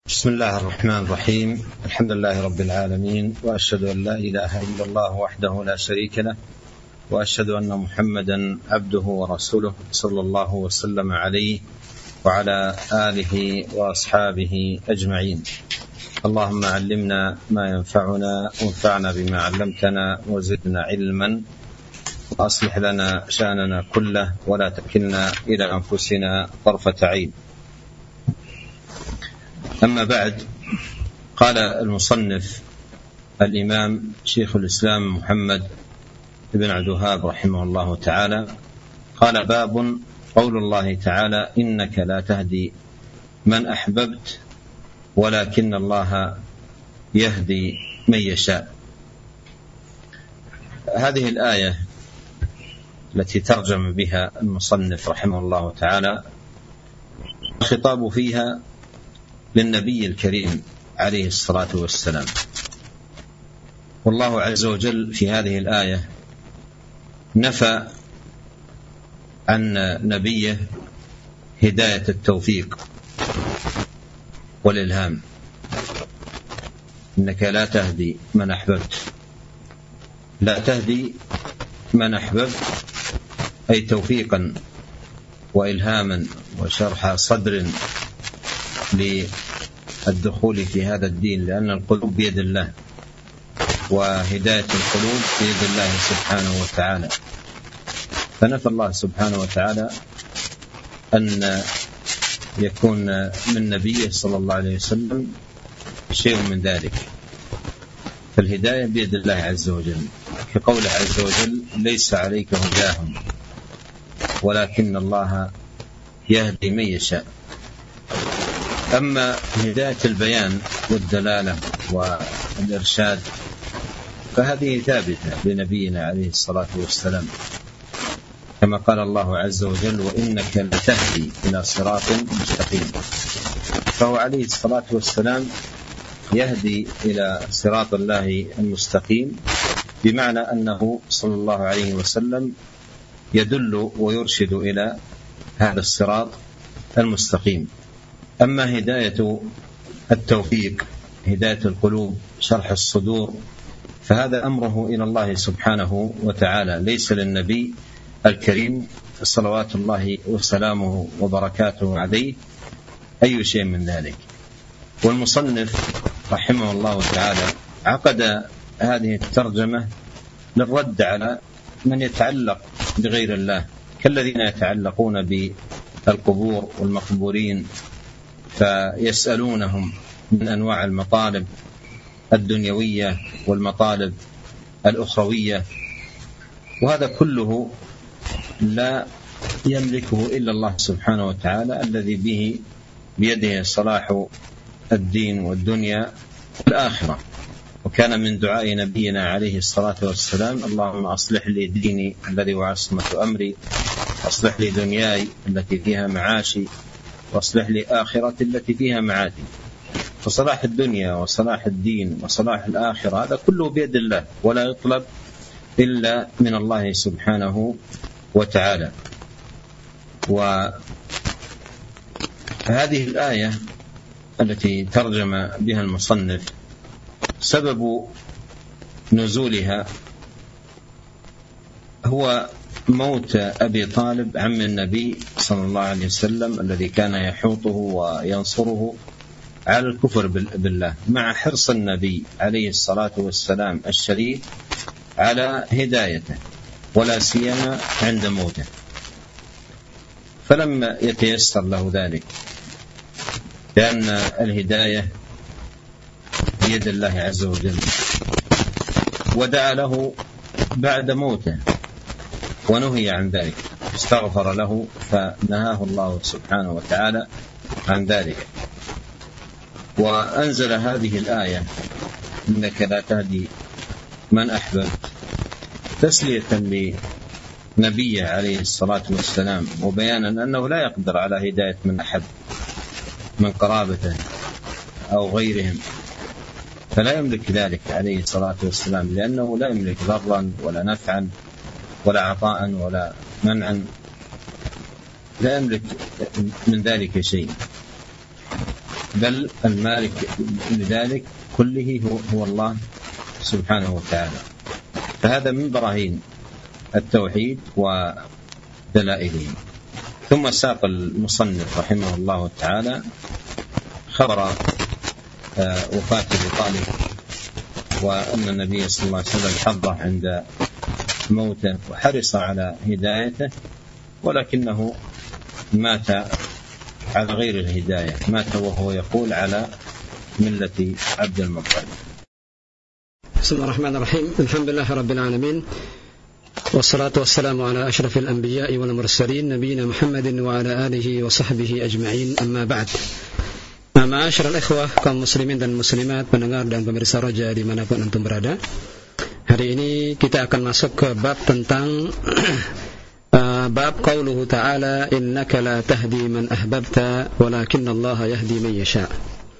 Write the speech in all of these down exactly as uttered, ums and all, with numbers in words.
بسم الله الرحمن الرحيم. الحمد لله رب العالمين، وأشهد أن لا إله إلا الله وحده لا شريك له، وأشهد أن محمدا عبده ورسوله صلى الله وسلم عليه وعلى آله وأصحابه أجمعين. اللهم علمنا ما ينفعنا وانفعنا بما علمتنا وزدنا علما، وأصلح لنا شأننا كله ولا تكلنا إلى أنفسنا طرفة عين. أما بعد، قال المصنف الإمام شيخ الإسلام محمد بن عبد الوهاب رحمه الله تعالى، قال: باب قول الله تعالى: إنك لا تهدي من أحببت ولكن الله يهدي من يشاء. هذه الآية التي ترجم بها المصنف رحمه الله تعالى الخطاب فيها للنبي الكريم عليه الصلاة والسلام، والله عز وجل في هذه الآية نفى عن نبيه هداية التوفيق والإلهام. إنك لا تهدي من أحببت، لا تهدي من أحببت أي توفيقا وإلهاما وشرح صدر للدخول في هذا الدين، لأن القلوب بيد الله، وهداية القلوب بيد الله سبحانه وتعالى. فنفى الله سبحانه وتعالى أن يكون من نبيه صلى الله عليه وسلم شيء من ذلك، فالهداية بيد الله عز وجل، كقوله عز وجل: ليس عليك هداهم ولكن الله يهدي من يشاء. أما هداية البيان والدلالة والإرشاد فهذه ثابتة لنبينا عليه الصلاة والسلام، كما قال الله عز وجل: وإنك لتهدي إلى صراط مستقيم. فهو عليه الصلاة والسلام يهدي إلى صراط الله المستقيم، بمعنى أنه صلى الله عليه وسلم يدل ويرشد إلى هذا الصراط المستقيم. أما هداية التوفيق، هداية القلوب، شرح الصدور، فهذا أمره إلى الله سبحانه وتعالى، ليس للنبي الكريم صلوات الله وسلامه وبركاته عليه أي شيء من ذلك. والمصنف رحمه الله تعالى عقد هذه الترجمة للرد على من يتعلق بغير الله، كالذين يتعلقون بالقبور والمقبورين فيسألونهم من أنواع المطالب الدنيوية والمطالب الأخروية، وهذا كله لا يملكه إلا الله سبحانه وتعالى، الذي به بيده صلاح الدين والدنيا والآخرة. وكان من دعاء نبينا عليه الصلاة والسلام: اللهم أصلح لي ديني الذي هو عصمة أمري، أصلح لي دنياي التي فيها معاشي، واصلح لي آخرتي التي فيها معادي. فصلاح الدنيا وصلاح الدين وصلاح الآخرة هذا كله بيد الله، ولا يطلب إلا من الله سبحانه وتعالى. وهذه الآية التي ترجم بها المصنف سبب نزولها هو موت أبي طالب عم النبي صلى الله عليه وسلم، الذي كان يحوطه وينصره على الكفر بالله، مع حرص النبي عليه الصلاة والسلام الشديد على هدايته، ولا سيما عند موته. فلما يتيسر له ذلك، لأن الهداية بيد الله عز وجل، ودعا له بعد موته ونهي عن ذلك، استغفر له فنهاه الله سبحانه وتعالى عن ذلك، وأنزل هذه الآية: إنك لا تهدي من أحببت، تسلية لنبيه عليه الصلاة والسلام، وبيانا أنه لا يقدر على هداية من أحب من قرابته أو غيرهم، فلا يملك ذلك عليه الصلاة والسلام، لأنه لا يملك ضرا ولا نفعا ولا عطاء ولا منعا، لا يملك من ذلك شيء. بل المالك لذلك كله هو, هو الله سبحانه وتعالى. فهذا من براهين التوحيد ودلائله. ثم ساق المصنف رحمه الله تعالى خبر وفاة أبي طالب، وأن النبي صلى الله عليه وسلم حضره عند موته وحرص على هدايته، ولكنه مات على غير الهداية، مات وهو يقول على ملة عبد المطلب. بسم الله الرحمن الرحيم. الحمد لله رب العالمين، والصلاة والسلام على أشرف الأنبياء والمرسلين نبينا محمد وعلى آله وصحبه أجمعين. أما بعد. Ma'asyiral ikhwah, kaum muslimin dan muslimat, pendengar dan pemirsa Roja dimanapun antum berada. Hari ini kita akan masuk ke bab tentang uh, bab qauluhu ta'ala innaka la tahdi man ahbabta walakinnallaha yahdi man yasha.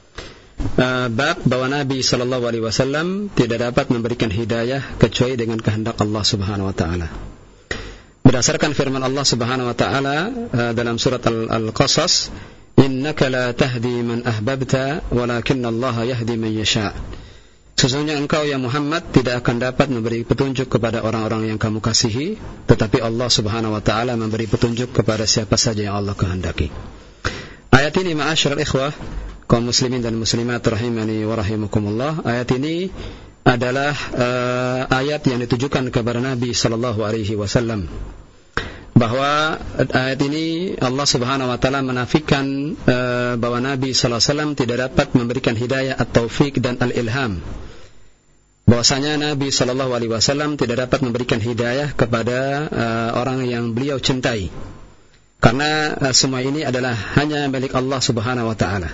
Uh, bab bahwa Nabi sallallahu alaihi wasallam tidak dapat memberikan hidayah kecuali dengan kehendak Allah Subhanahu wa taala. Berdasarkan firman Allah Subhanahu wa taala uh, dalam surat Al-Qasas, innaka la tahdi man ahbabta walakinnallaha yahdi man yasha. Sesungguhnya engkau ya Muhammad tidak akan dapat memberi petunjuk kepada orang-orang yang kamu kasihi, tetapi Allah Subhanahu wa taala memberi petunjuk kepada siapa saja yang Allah kehendaki. Ayat ini ma'asyiral ikhwah, kaum muslimin dan muslimat rahimani wa rahimakumullah, ayat ini adalah uh, ayat yang ditujukan kepada Nabi sallallahu alaihi wasallam. Bahwa ayat ini Allah Subhanahu wa taala menafikan uh, bahwa Nabi sallallahu alaihi wasallam tidak dapat memberikan hidayah at-taufik dan al-ilham. Bahwasanya Nabi sallallahu alaihi wasallam tidak dapat memberikan hidayah kepada uh, orang yang beliau cintai. Karena uh, semua ini adalah hanya milik Allah Subhanahu wa taala.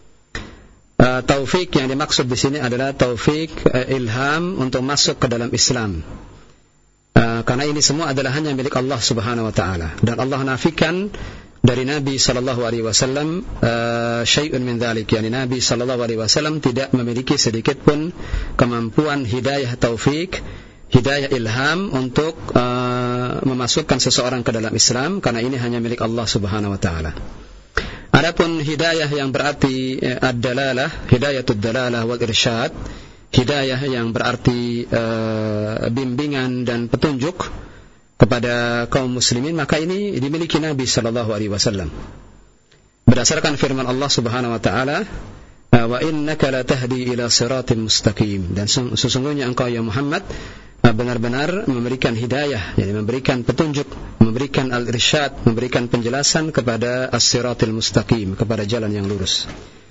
Uh, taufik yang dimaksud di sini adalah taufik uh, ilham untuk masuk ke dalam Islam. Uh, karena ini semua adalah hanya milik Allah Subhanahu wa taala, dan Allah nafikan dari Nabi sallallahu alaihi wasallam uh, syai'un min dzalik, yakni Nabi sallallahu alaihi wasallam tidak memiliki sedikit pun kemampuan hidayah taufik, hidayah ilham untuk uh, memasukkan seseorang ke dalam Islam, karena ini hanya milik Allah Subhanahu wa taala. Adapun hidayah yang berarti uh, ad-dalalah, hidayatud dalalah wal irsyad, hidayah yang berarti uh, bimbingan dan petunjuk kepada kaum muslimin, maka ini dimiliki Nabi sallallahu alaihi wasallam. Berdasarkan firman Allah Subhanahu wa taala, wa innaka la tahdi ila siratin mustaqim, dan sesungguhnya engkau ya Muhammad benar-benar memberikan hidayah, yakni memberikan petunjuk, memberikan al-irsyad, memberikan penjelasan kepada as-siratil mustaqim, kepada jalan yang lurus.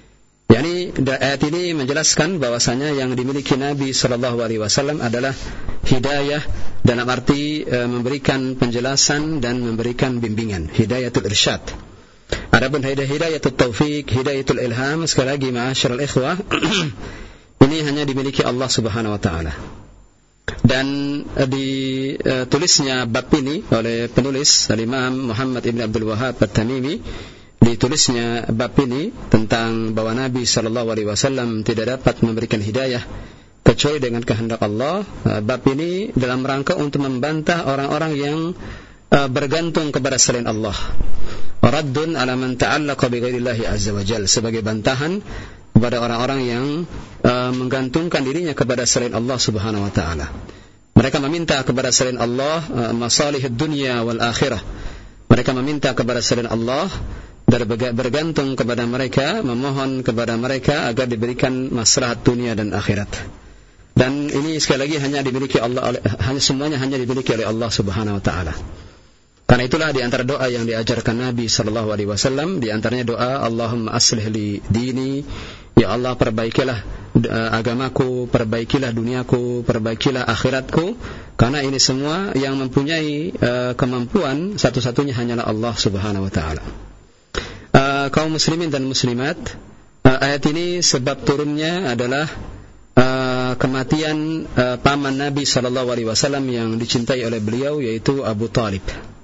Yani ayat ini menjelaskan bahwasanya yang dimiliki Nabi sallallahu alaihi wasallam adalah hidayah dalam arti e, memberikan penjelasan dan memberikan bimbingan, hidayatul irsyad. Adapun hidayah hidayatul taufik, hidayatul ilham, sekali lagi ma'asyiral ikhwah, ini hanya dimiliki Allah Subhanahu wa taala. Dan e, ditulisnya bab ini oleh penulis Al-Imam Muhammad ibn Abdul Wahhab At-Tamimi. Ditulisnya bab ini tentang bahwa Nabi sallallahu alaihi wasallam tidak dapat memberikan hidayah kecuali dengan kehendak Allah. Bab ini dalam rangka untuk membantah orang-orang yang uh, bergantung kepada selain Allah. Raddun ala man ta'allaqa bi ghairillahi azza wa jalla, sebagai bantahan kepada orang-orang yang uh, menggantungkan dirinya kepada selain Allah Subhanahu wa taala. Mereka meminta kepada selain Allah uh, masalihud dunya wal akhirah. Mereka meminta kepada selain Allah dan bergantung kepada mereka, memohon kepada mereka agar diberikan maslahat dunia dan akhirat. Dan ini sekali lagi hanya dimiliki Allah, hanya semuanya hanya dimiliki oleh Allah Subhanahu wa taala. Karena itulah di antara doa yang diajarkan Nabi sallallahu alaihi wasallam, di antaranya doa Allahumma aslih li dini, ya Allah perbaikilah agamaku, perbaikilah duniaku, perbaikilah akhiratku, karena ini semua yang mempunyai uh, kemampuan satu-satunya hanyalah Allah Subhanahu wa taala. Uh, kaum muslimin dan muslimat, uh, ayat ini sebab turunnya adalah uh, kematian uh, paman Nabi sallallahu alaihi wasallam yang dicintai oleh beliau, yaitu Abu Talib.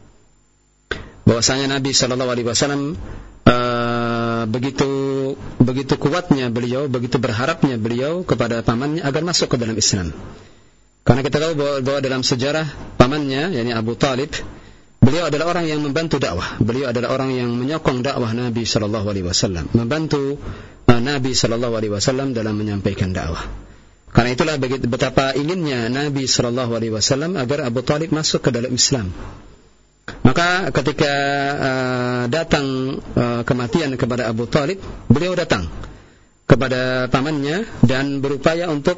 Bahwasanya Nabi sallallahu alaihi wasallam uh, begitu begitu kuatnya beliau, begitu berharapnya beliau kepada pamannya agar masuk ke dalam Islam. Karena kita tahu bahwa, bahwa dalam sejarah pamannya, yakni Abu Talib, Beliau adalah orang yang membantu dakwah. Beliau adalah orang yang menyokong dakwah Nabi sallallahu alaihi wasallam, membantu uh, Nabi sallallahu alaihi wasallam dalam menyampaikan dakwah. Karena itulah betapa inginnya Nabi sallallahu alaihi wasallam agar Abu Talib masuk ke dalam Islam. Maka ketika uh, datang uh, kematian kepada Abu Talib, beliau datang kepada pamannya dan berupaya untuk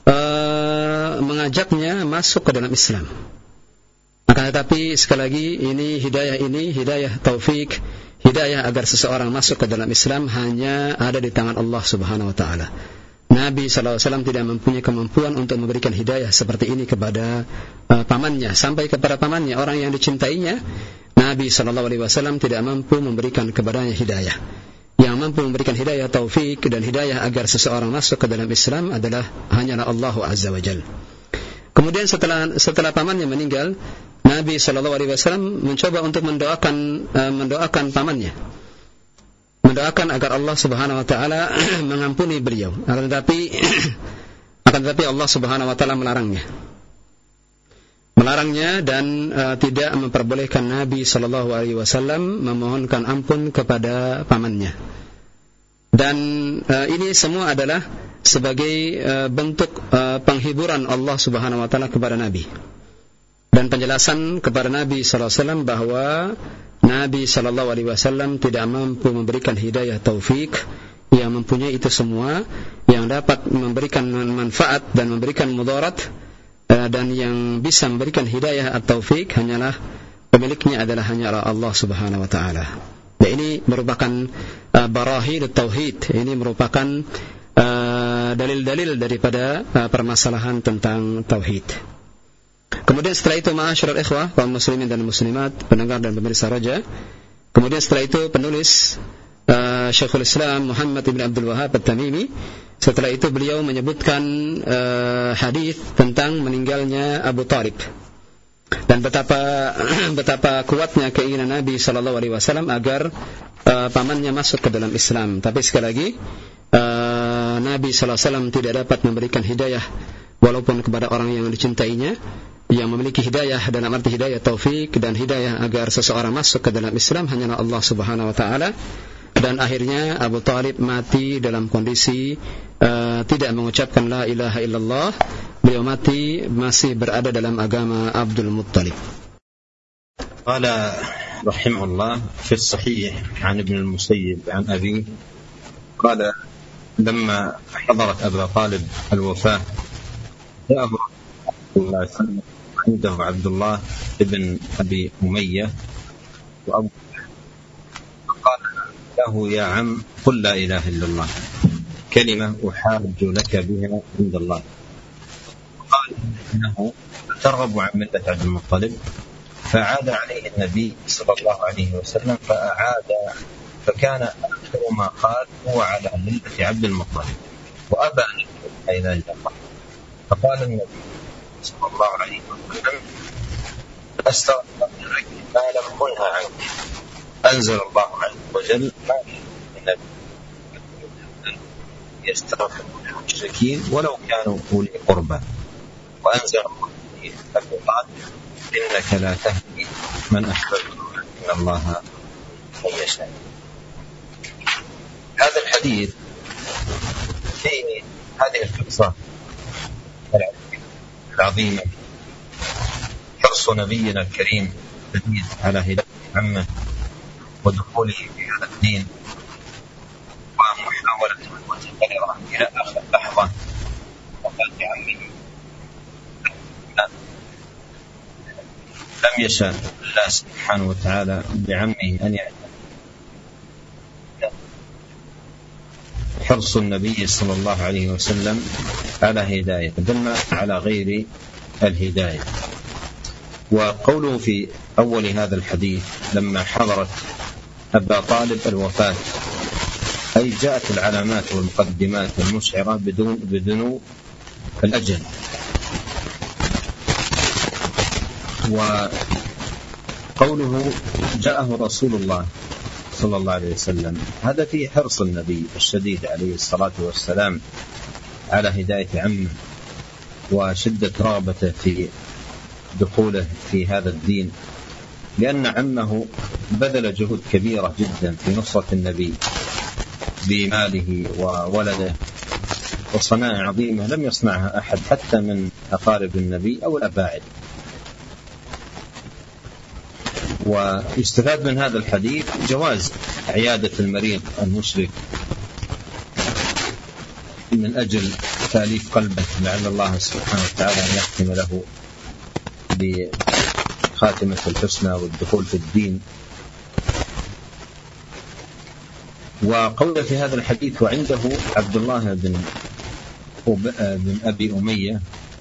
uh, mengajaknya masuk ke dalam Islam. Maka tetapi sekali lagi ini hidayah ini hidayah taufik, hidayah agar seseorang masuk ke dalam Islam hanya ada di tangan Allah Subhanahu wa taala. Nabi sallallahu alaihi wasallam tidak mempunyai kemampuan untuk memberikan hidayah seperti ini kepada uh, pamannya, sampai kepada pamannya, orang yang dicintainya. Nabi sallallahu alaihi wasallam tidak mampu memberikan kepadanya hidayah. Yang mampu memberikan hidayah taufik dan hidayah agar seseorang masuk ke dalam Islam adalah hanyalah Allah Azza wa Jalla. Kemudian setelah setelah pamannya meninggal, Nabi sallallahu alaihi wasallam mencoba untuk mendoakan uh, mendoakan pamannya. Mendoakan agar Allah Subhanahu wa taala mengampuni beliau. Akan tetapi akan tetapi Allah Subhanahu wa taala melarangnya. Melarangnya dan uh, tidak memperbolehkan Nabi sallallahu alaihi wasallam memohonkan ampun kepada pamannya. Dan uh, ini semua adalah sebagai uh, bentuk uh, penghiburan Allah Subhanahu wa taala kepada Nabi. Dan penjelasan kepada Nabi sallallahu alaihi wasallam bahwa Nabi sallallahu alaihi wasallam tidak mampu memberikan hidayah taufik, yang mempunyai itu semua, yang dapat memberikan manfaat dan memberikan mudarat, dan yang bisa memberikan hidayah taufik hanyalah pemiliknya adalah hanyalah Allah Subhanahu wa taala. Dan ini merupakan uh, barahin tauhid, ini merupakan uh, dalil-dalil daripada uh, permasalahan tentang tauhid. Kemudian setelah itu ma'asyiral ikhwah, kaum muslimin dan muslimat, pendengar dan pemirsa Raja. Kemudian setelah itu penulis uh, Syekhul Islam Muhammad ibn Abdul Wahhab At-Tamimi, setelah itu beliau menyebutkan uh, hadis tentang meninggalnya Abu Talib dan betapa betapa kuatnya keinginan Nabi sallallahu alaihi wasallam agar uh, pamannya masuk ke dalam Islam. Tapi sekali lagi uh, Nabi sallallahu alaihi wasallam tidak dapat memberikan hidayah walaupun kepada orang yang dicintainya. Yang memiliki hidayah dalam arti hidayah taufik dan hidayah agar seseorang masuk ke dalam Islam hanyalah Allah Subhanahu wa taala. Dan akhirnya Abu Talib mati dalam kondisi uh, tidak mengucapkan la ilaha illallah. Beliau mati masih berada dalam agama Abdul Muttalib. Qala rahimahullah fi sahih an Ibn al-Musayyib an Abi qala lamma hadarat Abu Talib al-wafah ja'ahu sallallahu alaihi wasallam عنده عبد الله ابن أبي أمية وأبو قال له يا عم قل لا إله إلا الله كلمة أحاج لك بها عند الله. قال إنه ترغب عن ملة عبد المطلب فعاد عليه النبي صلى الله عليه وسلم فأعاد فكان آخر ما قال هو على ملة عبد المطلب وأبى أن يدخل إلى الله. فقال النبي صلى الله عليه وسلم أستغفر لك ما لم أنهى عنك. أنزل الله عز وجل ما النبي يستغفر للمشركين ولو كانوا أولي قربى وأنزل الله في القرآن إنك لا تهدي من أحببت إن الله من يشاء. هذا الحديث فيه هذه القصة العظيمة حرص نبينا الكريم الجديد على هداية عمه ودخوله في هذا الدين ومحاولة المتقررة إلى آخر لحظة وقال عمه لم يشاء الله سبحانه وتعالى بعمه أن يعلم. حرص النبي صلى الله عليه وسلم على هداية دل على غير الهداية. وقوله في أول هذا الحديث لما حضرت أبا طالب الوفاة أي جاءت العلامات والمقدمات المشعرة بدون بدنو الأجل. وقوله جاءه رسول الله صلى الله عليه وسلم هذا فيه حرص النبي الشديد عليه الصلاة والسلام على هداية عمه وشدة رغبته في دخوله في هذا الدين لأن عمه بذل جهود كبيرة جدا في نصرة النبي بماله وولده، وصنائع عظيمة لم يصنعها أحد حتى من أقارب النبي أو الأباعد. ويستفاد من هذا الحديث جواز عيادة المريض المشرك من أجل تأليف قلبه، لعل الله سبحانه وتعالى أن يختم له بخاتمة الحسنى والدخول في الدين. وقول في هذا الحديث وعنده عبد الله بن بن أبي أمية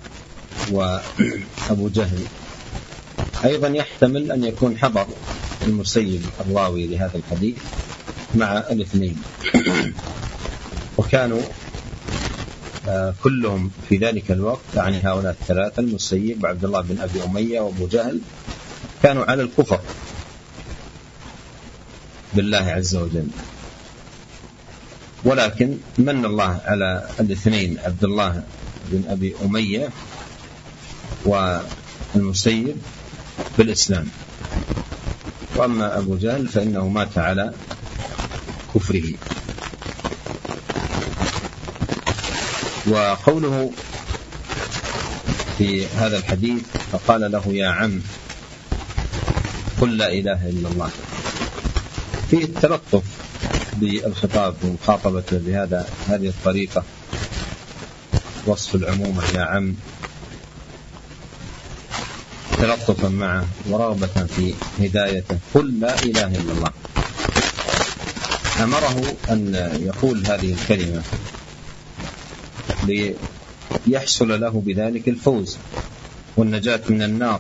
وأبو جهل، أيضا يحتمل أن يكون حضر المسيب الراوي لهذا الحديث مع الاثنين، وكانوا كلهم في ذلك الوقت، يعني هؤلاء الثلاثة المسيب وعبد الله بن أبي أمية وأبو جهل، كانوا على الكفر بالله عز وجل. ولكن من الله على الاثنين عبد الله بن أبي أمية والمسيب بالإسلام، وأما أبو جهل فإنه مات على كفره. وقوله في هذا الحديث فقال له يا عم قل لا إله إلا الله، فيه التلطف بالخطاب ومخاطبته بهذا هذه الطريقة، وصف العمومة يا عم تلطفا معه ورغبة في هدايته، قل لا إله إلا الله. أمره أن يقول هذه الكلمة ليحصل له بذلك الفوز والنجاة من النار،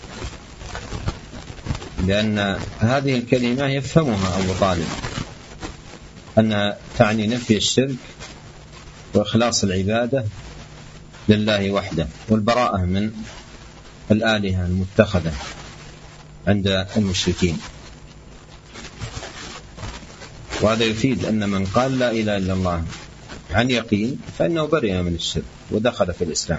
لأن هذه الكلمة يفهمها أبو طالب أنها تعني نفي الشرك وإخلاص العبادة لله وحده والبراءة من الآلهة المتخذة عند المشركين. وهذا يفيد أن من قال لا إله إلا الله عن يقين فإنه برئ من الشرك ودخل في الإسلام.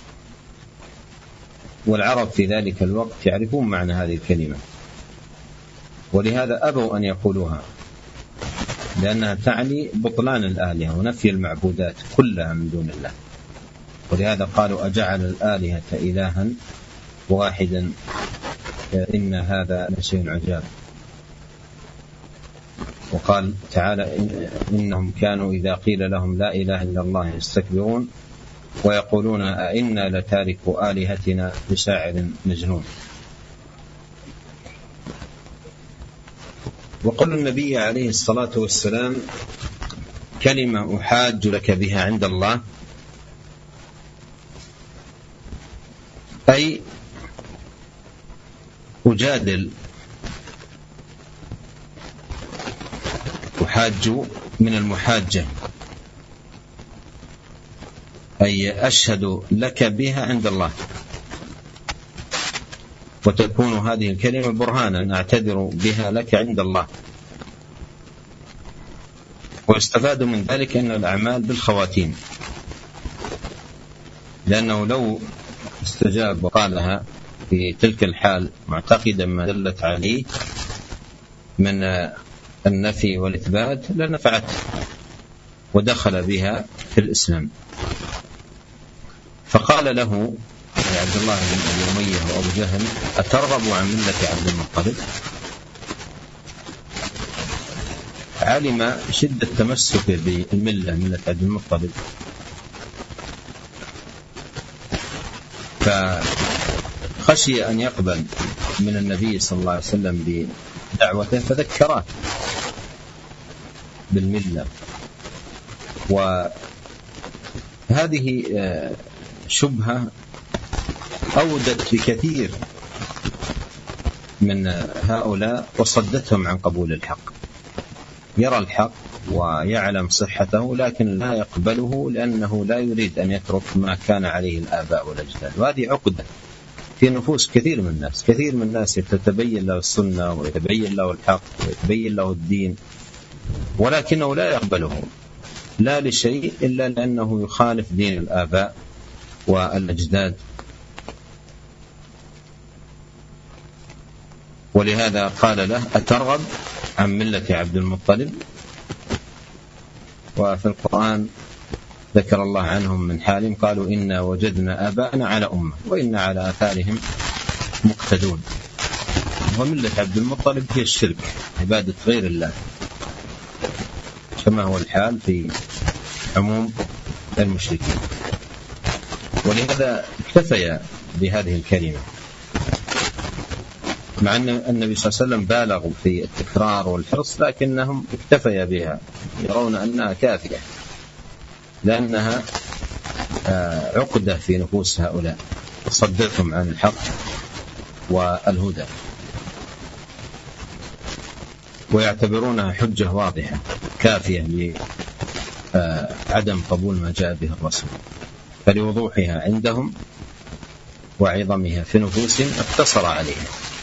والعرب في ذلك الوقت يعرفون معنى هذه الكلمة، ولهذا أبوا أن يقولوها، لأنها تعني بطلان الآلهة ونفي المعبودات كلها من دون الله. ولهذا قالوا أجعل الآلهة إلها واحدا إن هذا لشيء عجاب. وقال تعالى إنهم كانوا إذا قيل لهم لا إله إلا الله يستكبرون ويقولون أئنا لتاركوا آلهتنا لشاعر مجنون. وقال النبي عليه الصلاة والسلام كلمة أحاج لك بها عند الله، أي أجادل، أحاج من المحاجة، أي أشهد لك بها عند الله، وتكون هذه الكلمة برهانا أعتذر بها لك عند الله. ويستفاد من ذلك أن الأعمال بالخواتيم، لأنه لو استجاب وقالها في تلك الحال معتقدا ما دلت عليه من النفي والإثبات لنفعته ودخل بها في الإسلام. فقال له عبد الله بن أبي أمية وأبو جهل أترغب عن ملة عبد المطلب؟ علم شدة تمسك بالملة ملة عبد المطلب، فخشي أن يقبل من النبي صلى الله عليه وسلم بدعوته فذكره بالملة. وهذه شبهة أودت بكثير من هؤلاء وصدتهم عن قبول الحق. يرى الحق ويعلم صحته لكن لا يقبله لأنه لا يريد أن يترك ما كان عليه الآباء والأجداد. وهذه عقدة في نفوس كثير من الناس. كثير من الناس يتبين له السنة ويتبين له الحق ويتبين له الدين، ولكنه لا يقبله لا لشيء إلا لأنه يخالف دين الآباء والأجداد. ولهذا قال له أترغب عن ملة عبد المطلب. وفي القرآن ذكر الله عنهم من حالهم قالوا إنا وجدنا آباءنا على أمة وإنا على آثارهم مقتدون. وملة عبد المطلب هي الشرك، عبادة غير الله، كما هو الحال في عموم المشركين. ولهذا اكتفي بهذه الكلمة، مع أن النبي صلى الله عليه وسلم بالغوا في التكرار والحرص، لكنهم اكتفي بها، يرون أنها كافية، لأنها عقدة في نفوس هؤلاء تصدتهم عن الحق والهدى، ويعتبرونها حجة واضحة كافية لعدم قبول ما جاء به الرسول. فلوضوحها عندهم وعظمها في نفوسهم اقتصر عليها.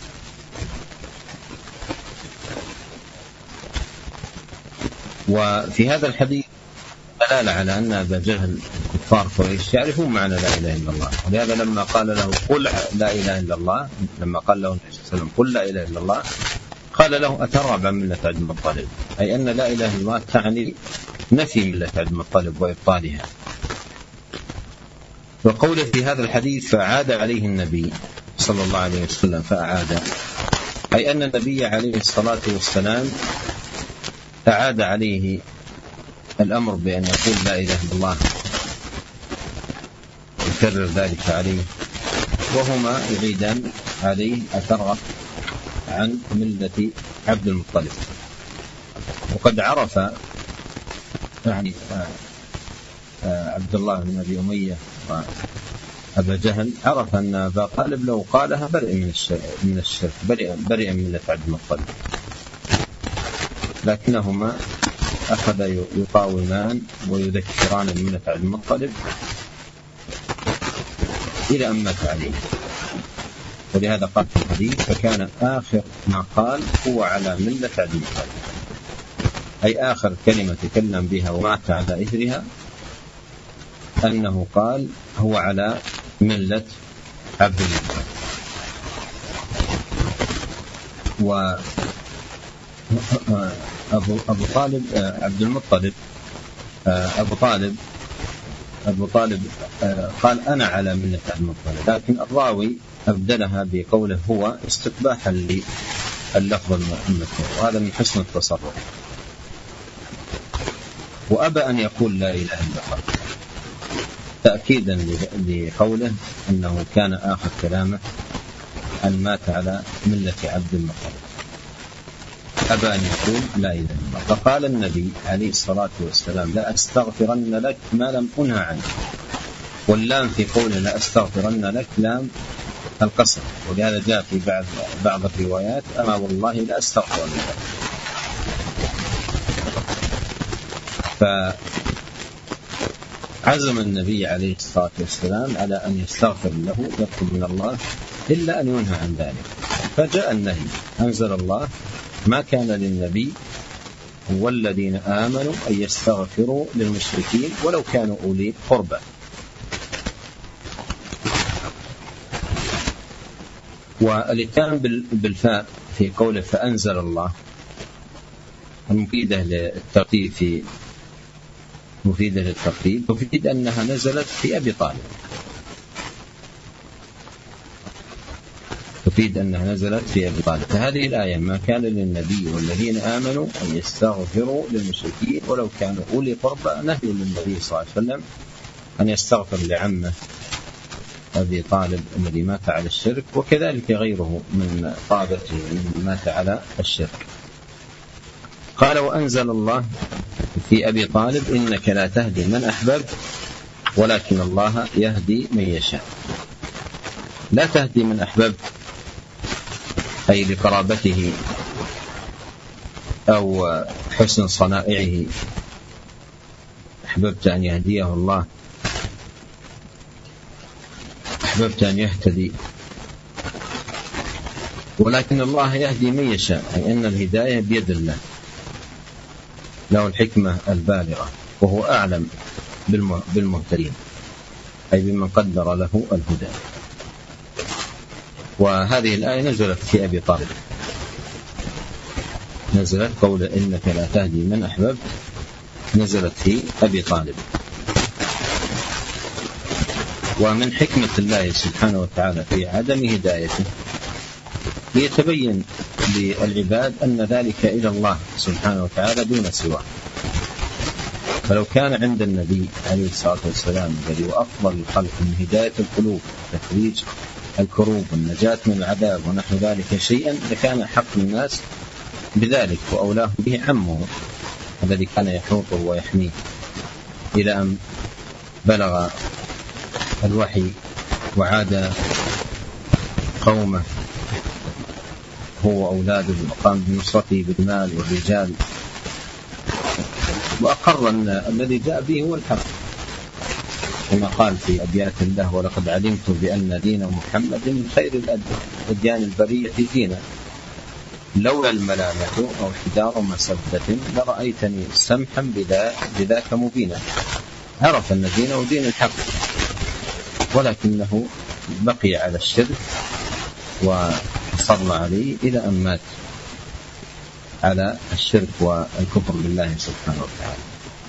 وفي هذا الحديث دلالة على أن أبا جهل كفار قريش يعرفون معنى لا إله إلا الله، ولهذا لما قال له قل لا إله إلا الله، لما قال له النبي صلى الله عليه وسلم قل لا إله إلا الله، قال له أترغب عن ملة عبد المطلب، أي أن لا إله إلا الله تعني نفي ملة عبد المطلب وإبطالها. وقوله في هذا الحديث فأعاد عليه النبي صلى الله عليه وسلم، فأعاد أي أن النبي عليه الصلاة والسلام أعاد عليه الأمر بأن يقول لا إله إلا الله، يكرر ذلك عليه، وهما يعيدان عليه أترغب عن ملة عبد المطلب. وقد عرف يعني عبد الله بن أبي أمية وأبا جهل، عرف أن أبا طالب لو قالها برئ من الشرك، من الشرك برئ, برئ من ملة عبد المطلب، لكنهما أخذ يقاومان ويذكران ملة عبد المطلب إلى أن مات عليه. ولهذا قال في الحديث فكان آخر ما قال هو على ملة عبد المطلب، أي آخر كلمة تكلم بها ومات على إثرها أنه قال هو على ملة عبد المطلب. وأبو أبو طالب عبد المطلب أبو طالب أبو طالب قال أنا على ملة عبد المطلب، لكن الراوي أبدلها بقوله هو استقباحا لللفظ المذكور، وهذا من حسن التصرف. وأبى أن يقول لا إله إلا الله تأكيدا لقوله أنه كان آخر كلامه أن مات على ملة عبد المطلب، أبى أن يقول لا إله إلا الله. فقال النبي عليه الصلاة والسلام لا أستغفرن لك ما لم أنهى عنه، واللام في قوله لا أستغفرن لك لام القسم، ولهذا جاء في بعض بعض الروايات أما والله لا أستغفرن لك. فعزم النبي عليه الصلاة والسلام على أن يستغفر له، يطلب من الله إلا أن ينهى عن ذلك. فجاء النهي، أنزل الله ما كان للنبي والذين آمنوا أن يستغفروا للمشركين ولو كانوا أولي قربى. والاتيان بالفاء في قوله فأنزل الله المفيدة للترتيب في مفيدة للترتيب تفيد أنها نزلت في أبي طالب، تفيد أنها نزلت في أبي طالب. فهذه الآية ما كان للنبي والذين آمنوا أن يستغفروا للمشركين ولو كانوا أولي قربى، نهي للنبي صلى الله عليه وسلم أن يستغفر لعمه أبي طالب الذي مات على الشرك، وكذلك غيره من قابته من مات على الشرك. قال وأنزل الله في أبي طالب إنك لا تهدي من أحببت ولكن الله يهدي من يشاء. لا تهدي من أحببت أي لقرابته أو حسن صنائعه، أحببت أن يهديه الله، أحببت أن يهتدي، ولكن الله يهدي من يشاء، أي أن الهداية بيد الله، له الحكمة البالغة وهو أعلم بالمهتدين، أي بمن قدر له الهدى. وهذه الآية نزلت في أبي طالب نزلت قول إنك لا تهدي من أحببت نزلت في أبي طالب. ومن حكمة الله سبحانه وتعالى في عدم هدايته ليتبين للعباد أن ذلك إلى الله سبحانه وتعالى دون سواه. فلو كان عند النبي عليه الصلاة والسلام الذي هو أفضل الخلق من هداية القلوب تفريج الكروب والنجاة من العذاب ونحو ذلك شيئا لكان حق الناس بذلك وأولاه به عمه الذي كان يحوطه ويحميه، إلى أن بلغ الوحي وعاد قومه هو وأولاده وقام بنصرته بالمال والرجال، وأقر أن الذي جاء به هو الحق، كما قال في أبيات الله: ولقد علمت بأن دين محمد من خير الأديان البرية دينا، لولا الملامة أو حدار مسبة لرأيتني سمحا بذا بذاك مبينا. عرف أن دينه دين الحق، ولكنه بقي على الشرك وصر عليه إلى أن مات على الشرك والكفر بالله سبحانه وتعالى.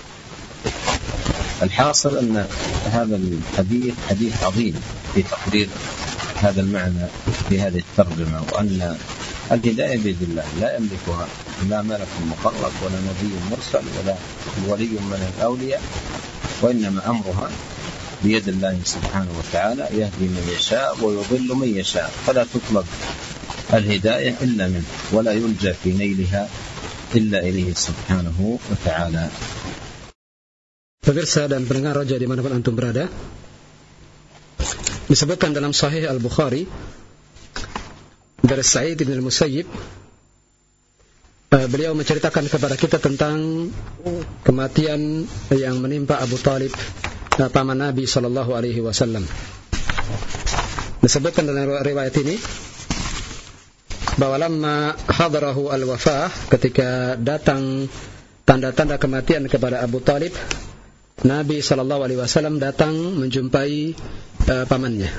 الحاصل أن هذا الحديث حديث عظيم في تقرير هذا المعنى في هذه الترجمة، وأن الهداية بيد الله لا يملكها لا ملك مقرب ولا نبي مرسل ولا ولي من الأولياء، وإنما أمرها بيد الله سبحانه وتعالى، يهدي من يشاء ويضل من يشاء، فلا تطلب الهداية إلا منه ولا يلجأ في نيلها إلا إليه سبحانه وتعالى. Pemirsa dan pendengar Raja dimanapun antum berada, disebutkan dalam Sahih Al-Bukhari dari Sa'id bin Al-Musayyib, beliau menceritakan kepada kita tentang kematian yang menimpa Abu Talib, paman Nabi sallallahu alaihi wasallam. Disebutkan dalam riwayat ini bahwa lamma hadarahu al-wafah, ketika datang tanda-tanda kematian kepada Abu Talib, Nabi sallallahu alaihi wasallam datang menjumpai uh, pamannya.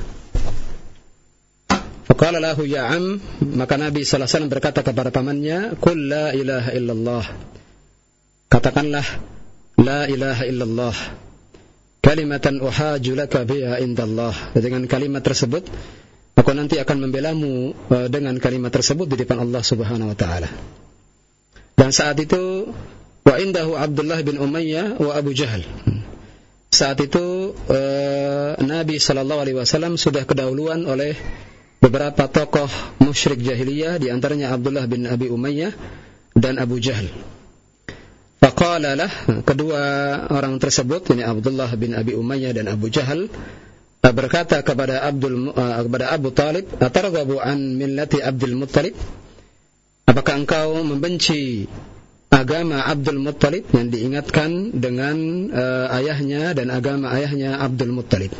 Faqala lahu ya am, maka Nabi sallallahu alaihi wasallam berkata kepada pamannya, qul la ilaha illallah, katakanlah la ilaha illallah, kalimatan uhaju laka biha indallah, dengan kalimat tersebut aku nanti akan membelamu uh, dengan kalimat tersebut di depan Allah Subhanahu wa taala. Dan saat itu wa indahu Abdullah bin Umayyah wa Abu Jahal. Saat itu uh, Nabi sallallahu alaihi wasallam sudah kedahuluan oleh beberapa tokoh musyrik jahiliyah, di antaranya Abdullah bin Abi Umayyah dan Abu Jahal. Faqala lah, kedua orang tersebut, ini Abdullah bin Abi Umayyah dan Abu Jahal, berkata kepada Abdul uh, kepada Abu Talib, atarghabu an millati Abdul Muttalib, apakah engkau membenci agama Abdul Muttalib, yang diingatkan dengan uh, ayahnya dan agama ayahnya Abdul Muttalib.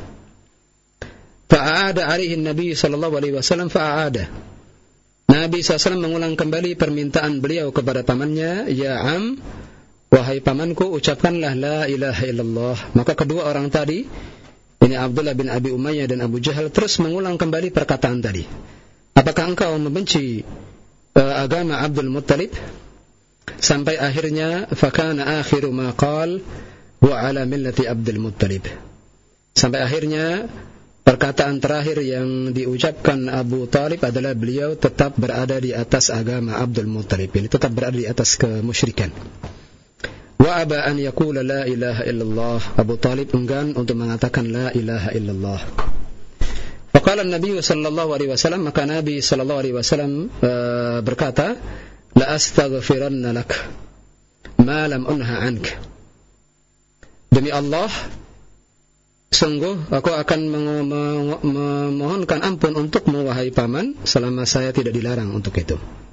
Fa'ada alaihi Nabi sallallahu alaihi wasallam fa'ada. Nabi sallallahu alaihi wasallam mengulang kembali permintaan beliau kepada pamannya, ya am, wahai pamanku, ucapkanlah la ilaha illallah. Maka kedua orang tadi, ini Abdullah bin Abi Umayyah dan Abu Jahal, terus mengulang kembali perkataan tadi. Apakah engkau membenci uh, agama Abdul Muttalib? Sampai akhirnya fakana akhiru ma qal wa ala millati Abdul Muttalib. Sampai akhirnya perkataan terakhir yang diucapkan Abu Talib adalah beliau tetap berada di atas agama Abdul Muttalib, ini tetap berada di atas kemusyrikan. Wa aba an yaqula la ilaha illallah, Abu Talib enggan untuk mengatakan la ilaha illallah. Faqala an-nabi sallallahu alaihi wasallam, maka Nabi sallallahu alaihi wasallam uh, berkata, la astaghfiranna lak ma lam unha anka, demi Allah sungguh aku akan memohonkan ampun untukmu wahai paman selama saya tidak dilarang untuk itu.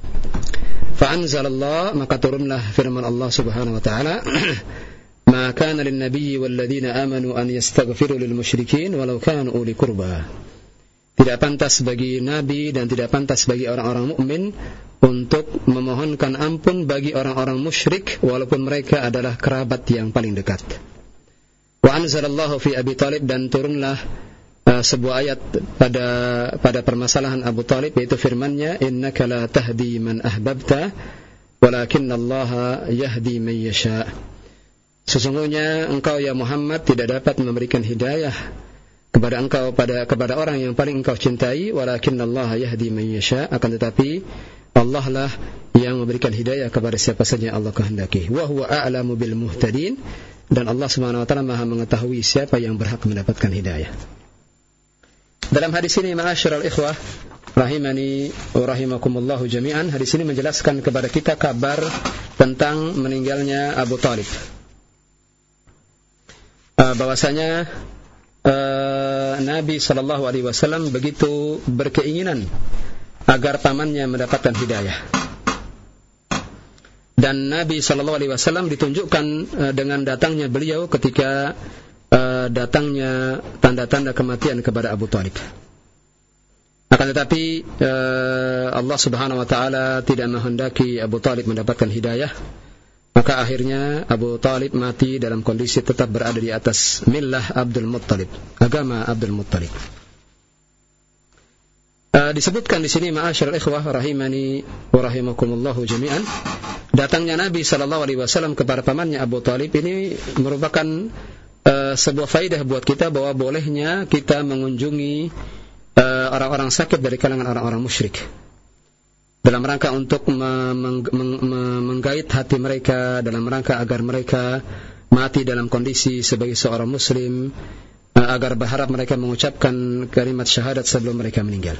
Fa anzalallah, maka turunlah firman Allah Subhanahu wa taala, ma kana lin nabiyyi wal ladzina amanu an yastaghfiru lil musyrikin walau kanu uli qurba. Tidak pantas bagi nabi dan tidak pantas bagi orang-orang mukmin untuk memohonkan ampun bagi orang-orang musyrik walaupun mereka adalah kerabat yang paling dekat. Wa anzalallahu fi Abi Talib, dan turunlah uh, sebuah ayat pada pada permasalahan Abu Talib, yaitu firman-Nya, innaka la tahdi man ahbabta walakinnallaha yahdi man yasha. Sesungguhnya engkau ya Muhammad tidak dapat memberikan hidayah kepada engkau pada kepada orang yang paling engkau cintai, walakinnallaha yahdi man yasha, akan tetapi Allah lah yang memberikan hidayah kepada siapa saja yang Allah kehendaki. Wa huwa a'lamu bil muhtadin, dan Allah Subhanahu wa taala Maha mengetahui siapa yang berhak mendapatkan hidayah. Dalam hadis ini, ma'asyiral ikhwah rahimani wa rahimakumullah jami'an, hadis ini menjelaskan kepada kita kabar tentang meninggalnya Abu Talib. Uh, bahwasanya uh, Nabi sallallahu alaihi wasallam begitu berkeinginan agar pamannya mendapatkan hidayah. Dan Nabi sallallahu alaihi wasallam ditunjukkan uh, dengan datangnya beliau ketika uh, datangnya tanda-tanda kematian kepada Abu Talib. Akan tetapi uh, Allah Subhanahu wa taala tidak menghendaki Abu Talib mendapatkan hidayah, maka akhirnya Abu Talib mati dalam kondisi tetap berada di atas millah Abdul Muttalib, agama Abdul Muttalib. Uh, disebutkan di sini, ma'asyiral ikhwah rahimani wa rahimakumullah jami'an, datangnya Nabi sallallahu alaihi wasallam kepada pamannya Abu Talib ini merupakan uh, sebuah faedah buat kita bahwa bolehnya kita mengunjungi uh, orang-orang sakit dari kalangan orang-orang musyrik dalam rangka untuk meng- meng- meng- menggait hati mereka, dalam rangka agar mereka mati dalam kondisi sebagai seorang muslim, uh, agar berharap mereka mengucapkan kalimat syahadat sebelum mereka meninggal.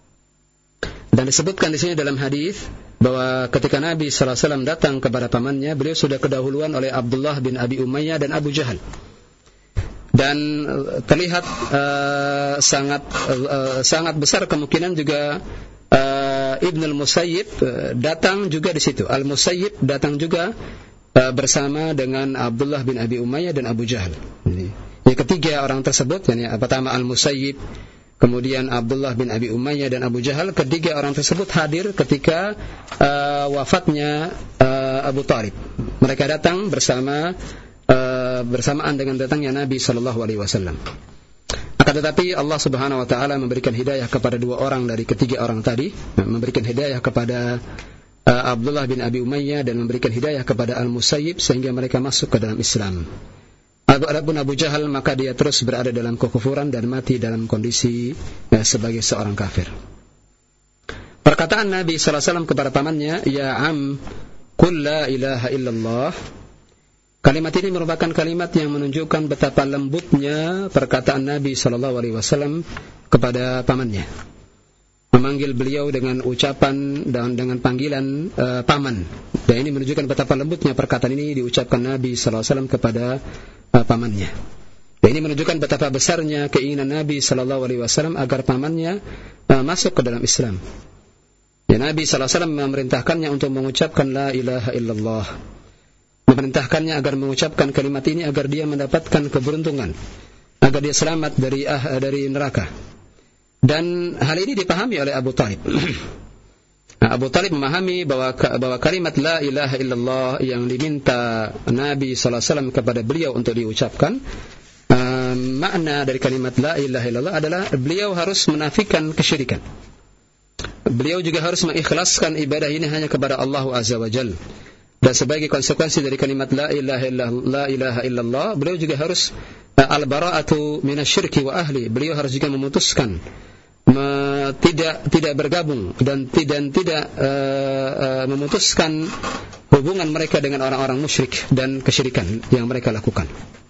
Dan disebutkan di sini dalam hadis bahwa ketika Nabi sallallahu alaihi wasallam datang kepada pamannya, beliau sudah kedahuluan oleh Abdullah bin Abi Umayyah dan Abu Jahal. Dan terlihat uh, sangat uh, sangat besar kemungkinan juga uh, Ibn al-Musayyib uh, datang juga di situ. Al-Musayyib datang juga uh, bersama dengan Abdullah bin Abi Umayyah dan Abu Jahal. Yang ketiga orang tersebut, yakni pertama Al-Musayyib, kemudian Abdullah bin Abi Umayyah dan Abu Jahal, ketiga orang tersebut hadir ketika uh, wafatnya uh, Abu Talib. Mereka datang bersama uh, bersamaan dengan datangnya Nabi sallallahu alaihi wasallam. Akan tetapi Allah Subhanahu wa taala memberikan hidayah kepada dua orang dari ketiga orang tadi, memberikan hidayah kepada uh, Abdullah bin Abi Umayyah dan memberikan hidayah kepada Al-Musayyib sehingga mereka masuk ke dalam Islam. Adapun Abu Jahal, maka dia terus berada dalam kekufuran dan mati dalam kondisi ya, sebagai seorang kafir. Perkataan Nabi sallallahu alaihi wasallam kepada pamannya, ya am, qul la ilaha illallah. Kalimat ini merupakan kalimat yang menunjukkan betapa lembutnya perkataan Nabi sallallahu alaihi wasallam kepada pamannya. Memanggil beliau dengan ucapan dan dengan panggilan uh, paman. Dan ini menunjukkan betapa lembutnya perkataan ini diucapkan Nabi sallallahu alaihi wasallam kepada uh, pamannya. Dan ini menunjukkan betapa besarnya keinginan Nabi sallallahu alaihi wasallam agar pamannya uh, masuk ke dalam Islam. Ya, Nabi sallallahu alaihi wasallam memerintahkannya untuk mengucapkan la ilaha illallah. Memerintahkannya agar mengucapkan kalimat ini agar dia mendapatkan keberuntungan, agar dia selamat dari ah, dari neraka. Dan hal ini dipahami oleh Abu Talib. Nah, Abu Talib memahami bahwa bahwa kalimat la ilaha illallah yang diminta Nabi sallallahu alaihi wasallam kepada beliau untuk diucapkan, uh, makna dari kalimat la ilaha illallah adalah beliau harus menafikan kesyirikan. Beliau juga harus mengikhlaskan ibadah ini hanya kepada Allah Azza wa Jalla. Dan sebagai konsekuensi dari kalimat la ilaha illallah, la ilaha illallah, beliau juga harus uh, al-bara'atu minasyirki wa ahli. Beliau harus juga memutuskan Me, tidak tidak bergabung dan tidak tidak uh, uh, memutuskan hubungan mereka dengan orang-orang musyrik dan kesyirikan yang mereka lakukan.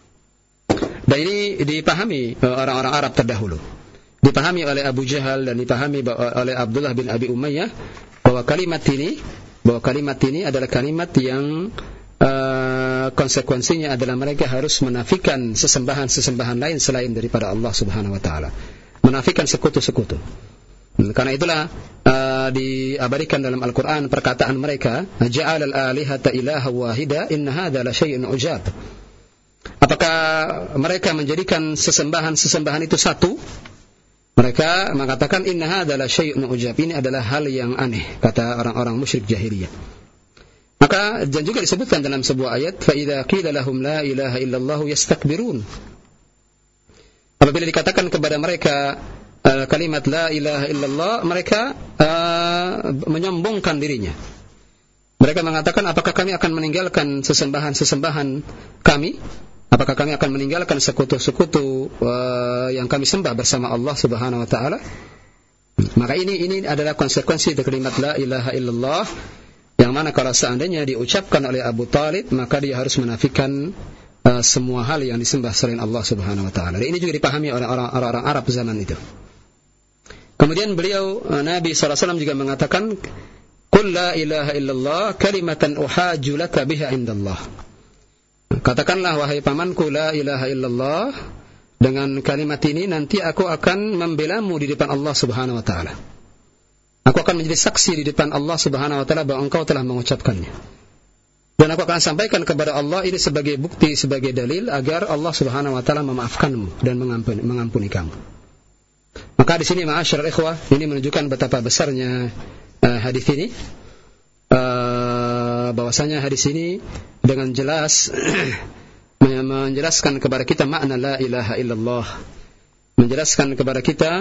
Dan ini dipahami uh, orang-orang Arab terdahulu, dipahami oleh Abu Jahal dan dipahami oleh Abdullah bin Abi Umayyah bahwa kalimat ini bahwa kalimat ini adalah kalimat yang uh, konsekuensinya adalah mereka harus menafikan sesembahan-sesembahan lain selain daripada Allah Subhanahu wa taala. Menafikan sekutu-sekutu. Karena itulah uh, diabadikan dalam Al-Quran perkataan mereka, ja'alal alihata ilaha wahida inna hadha la syai'un ujab. Apakah mereka menjadikan sesembahan-sesembahan itu satu? Mereka mengatakan inna hadha la syai'un ujab. Ini adalah hal yang aneh, kata orang-orang musyrik jahiliyah. Maka dan juga disebutkan dalam sebuah ayat, fa idza qila lahum la ilaha illallah yastakbirun. Apabila dikatakan kepada mereka uh, kalimat la ilaha illallah, mereka uh, menyombongkan dirinya. Mereka mengatakan, apakah kami akan meninggalkan sesembahan-sesembahan kami? Apakah kami akan meninggalkan sekutu-sekutu uh, yang kami sembah bersama Allah Subhanahu wa taala? Maka ini ini adalah konsekuensi dari kalimat la ilaha illallah, yang mana kalau seandainya diucapkan oleh Abu Talib, maka dia harus menafikan uh, semua hal yang disembah selain Allah Subhanahu wa taala. Dan ini juga dipahami oleh orang-orang Arab zaman itu. Kemudian beliau uh, Nabi sallallahu alaihi wasallam juga mengatakan, "Qul la ilaha illallah kalimatan uhajju laka biha indallah." Katakanlah wahai pamanku, la ilaha illallah, dengan kalimat ini nanti aku akan membelamu di depan Allah Subhanahu wa taala. Aku akan menjadi saksi di depan Allah Subhanahu wa taala bahwa engkau telah mengucapkannya. Dan aku akan sampaikan kepada Allah ini sebagai bukti, sebagai dalil agar Allah Subhanahu wa taala memaafkanmu dan mengampuni, mengampuni kamu. Maka di sini ma'asyiral ikhwah, ini menunjukkan betapa besarnya uh, hadis ini. Uh, bahwasanya hadis ini dengan jelas menjelaskan kepada kita makna la ilaha illallah, menjelaskan kepada kita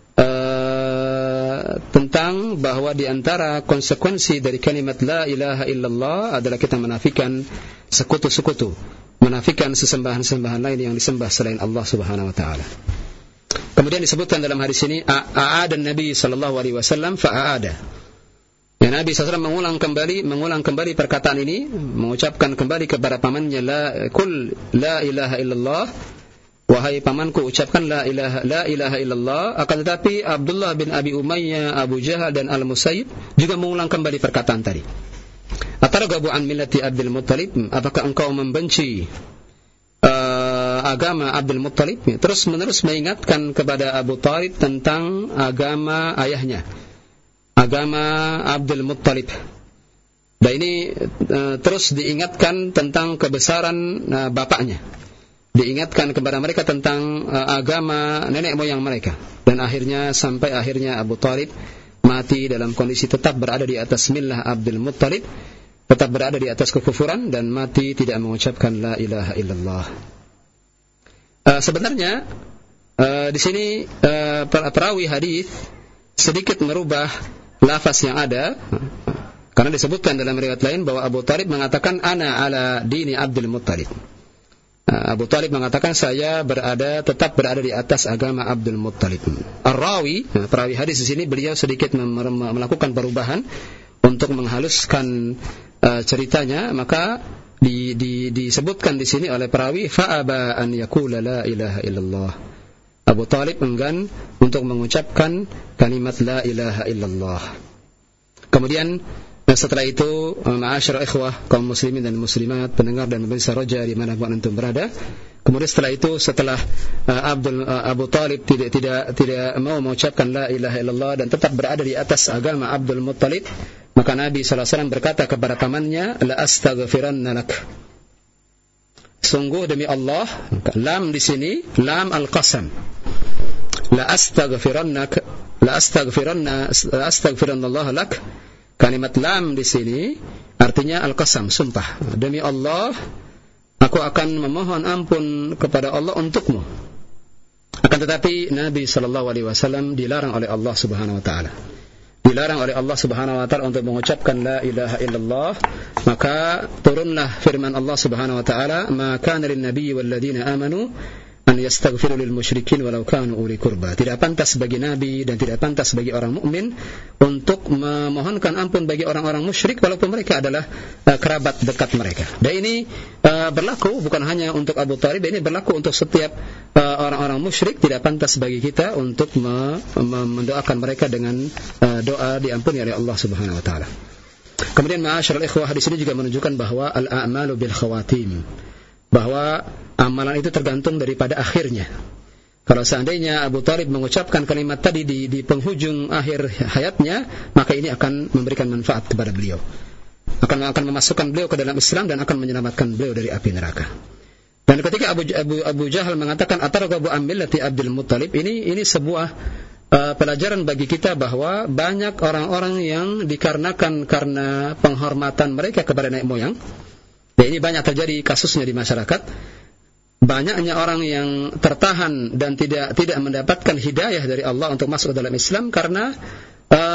uh, tentang bahwa di antara konsekuensi dari kalimat la ilaha illallah adalah kita menafikan sekutu-sekutu, menafikan sesembahan-sembahan lain yang disembah selain Allah Subhanahu wa taala. Kemudian disebutkan dalam hadis ini, a'ada Nabi sallallahu alaihi wasallam fa'ada. Ya, Nabi sallallahu alaihi wasallam mengulang kembali mengulang kembali perkataan ini, mengucapkan kembali kepada pamannya, la kul la ilaha illallah, wahai pamanku ucapkan la ilaha la ilaha illallah. Akan tetapi Abdullah bin Abi Umayyah, Abu Jahal dan Al-Musayyib juga mengulang kembali perkataan tadi. Atarghabu an millati Abdul Muttalib, apakah engkau membenci uh, agama Abdul Muttalib? Terus menerus mengingatkan kepada Abu Talib tentang agama ayahnya, agama Abdul Muttalib. Dan ini uh, terus diingatkan tentang kebesaran uh, bapaknya, diingatkan kepada mereka tentang uh, agama nenek moyang mereka. Dan akhirnya sampai akhirnya Abu Talib mati dalam kondisi tetap berada di atas millah Abdul Muttalib, tetap berada di atas kekufuran dan mati tidak mengucapkan la ilaha illallah. Uh, sebenarnya uh, di sini uh, perawi hadis sedikit merubah lafaz yang ada, karena disebutkan dalam riwayat lain bahwa Abu Talib mengatakan ana ala dini Abdul Muttalib. Abu Talib mengatakan saya berada tetap berada di atas agama Abdul Muttalib. Ar-Rawi, perawi hadis di sini, beliau sedikit melakukan perubahan untuk menghaluskan uh, ceritanya, maka di, di, disebutkan di sini oleh perawi fa'aba an yaqula la ilaha illallah. Abu Talib enggan untuk mengucapkan kalimat la ilaha illallah. Kemudian setelah itu, ma'asyar ikhwah kaum muslimin dan muslimat, pendengar dan pemirsa Roja di mana pun antum berada, kemudian setelah itu setelah uh, Abdul uh, Abu Talib tidak tidak tidak mau mengucapkan la ilaha illallah dan tetap berada di atas agama Abdul Muttalib, maka Nabi sallallahu alaihi wasallam berkata kepada pamannya, la astaghfiranna lak. Sungguh demi Allah, lam di sini lam al-qasam. La astaghfirannak, la astaghfiranna, la astaghfirannallah lak. Kalimat lam di sini artinya al-qasam, sumpah. Demi Allah, aku akan memohon ampun kepada Allah untukmu. Akan tetapi Nabi sallallahu alaihi wasallam dilarang oleh Allah Subhanahu wa taala. Dilarang oleh Allah Subhanahu wa taala untuk mengucapkan la ilaha illallah, maka turunlah firman Allah Subhanahu wa taala, ma kana lin nabiyyi wal ladzina amanu an yastaghfiru lil musyrikin walau kanu uli qurba. Tidak pantas bagi nabi dan tidak pantas bagi orang mukmin untuk memohonkan ampun bagi orang-orang musyrik walaupun mereka adalah uh, kerabat dekat mereka. Dan ini uh, berlaku bukan hanya untuk Abu Talib, ini berlaku untuk setiap uh, orang-orang musyrik. Tidak pantas bagi kita untuk me- me- mendoakan mereka dengan uh, doa diampuni oleh Allah Subhanahu wa taala. Kemudian ma'asyiral ikhwah, di sini juga menunjukkan bahwa al-a'malu bil khawatim, bahwa amalan itu tergantung daripada akhirnya. Kalau seandainya Abu Talib mengucapkan kalimat tadi di, di penghujung akhir hayatnya, maka ini akan memberikan manfaat kepada beliau, akan akan memasukkan beliau ke dalam Islam dan akan menyelamatkan beliau dari api neraka. Dan ketika Abu Abu, Abu Jahal mengatakan atarghabu an millati Abdul Muttalib, ini ini sebuah uh, pelajaran bagi kita bahwa banyak orang-orang yang dikarenakan karena penghormatan mereka kepada nenek moyang. Dan ini banyak terjadi kasusnya di masyarakat. Banyaknya orang yang tertahan dan tidak tidak mendapatkan hidayah dari Allah untuk masuk ke dalam Islam karena uh,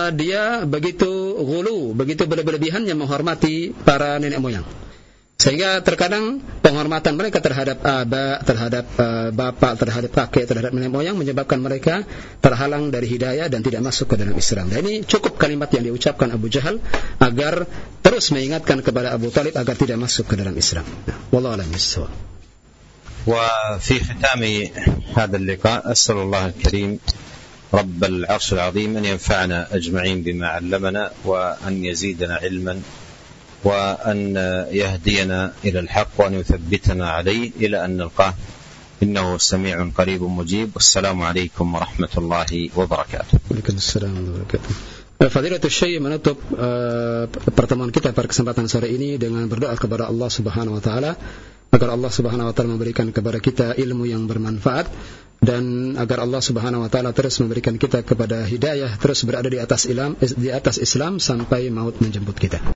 uh, dia begitu ghulu, begitu berlebihannya menghormati para nenek moyang. Sehingga terkadang penghormatan mereka terhadap aba, terhadap uh, bapak, terhadap kakek, terhadap nenek moyang menyebabkan mereka terhalang dari hidayah dan tidak masuk ke dalam Islam. Dan ini cukup kalimat yang diucapkan Abu Jahal agar terus mengingatkan kepada Abu Talib agar tidak masuk ke dalam Islam. Wallahu a'lam bishawab. وفي ختام هذا اللقاء أسأل الله الكريم رب العرش العظيم أن ينفعنا أجمعين بما علمنا وأن يزيدنا علما وأن يهدينا إلى الحق وأن يثبتنا عليه إلى أن نلقاه إنه سميع قريب مجيب. والسلام عليكم ورحمة الله وبركاته. وعليكم السلام ورحمة الله وبركاته. Fadilatul Syekh menutup uh, pertemuan kita pada kesempatan sore ini dengan berdoa kepada Allah Subhanahu wa taala agar Allah Subhanahu wa taala memberikan kepada kita ilmu yang bermanfaat dan agar Allah Subhanahu wa taala terus memberikan kita kepada hidayah, terus berada di atas Islam, di atas Islam sampai maut menjemput kita.